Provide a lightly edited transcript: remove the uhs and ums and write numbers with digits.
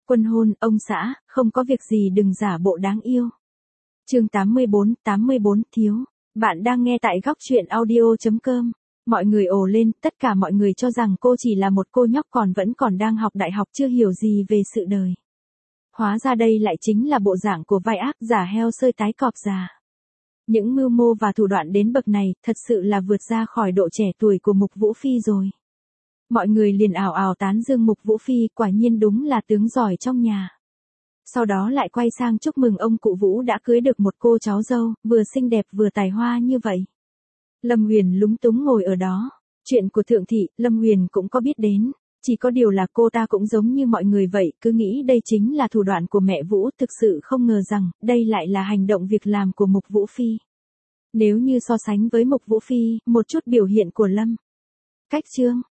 Quân hôn, ông xã, không có việc gì đừng giả bộ đáng yêu. Chương 84 thiếu. Bạn đang nghe tại góc truyện audio.com. Mọi người ồ lên, tất cả mọi người cho rằng cô chỉ là một cô nhóc vẫn còn đang học đại học chưa hiểu gì về sự đời. Hóa ra đây lại chính là bộ dạng của vai ác giả heo sơi tái cọp già. Những mưu mô và thủ đoạn đến bậc này thật sự là vượt ra khỏi độ trẻ tuổi của Mục Vũ Phi rồi. Mọi người liền ào ào tán dương Mục Vũ Phi, quả nhiên đúng là tướng giỏi trong nhà. Sau đó lại quay sang chúc mừng ông cụ Vũ đã cưới được một cô cháu dâu, vừa xinh đẹp vừa tài hoa như vậy. Lâm Huyền lúng túng ngồi ở đó. Chuyện của Thượng Thị, Lâm Huyền cũng có biết đến. Chỉ có điều là cô ta cũng giống như mọi người vậy, cứ nghĩ đây chính là thủ đoạn của mẹ Vũ, thực sự không ngờ rằng, đây lại là hành động việc làm của Mục Vũ Phi. Nếu như so sánh với Mục Vũ Phi, một chút biểu hiện của Lâm Cách Trương,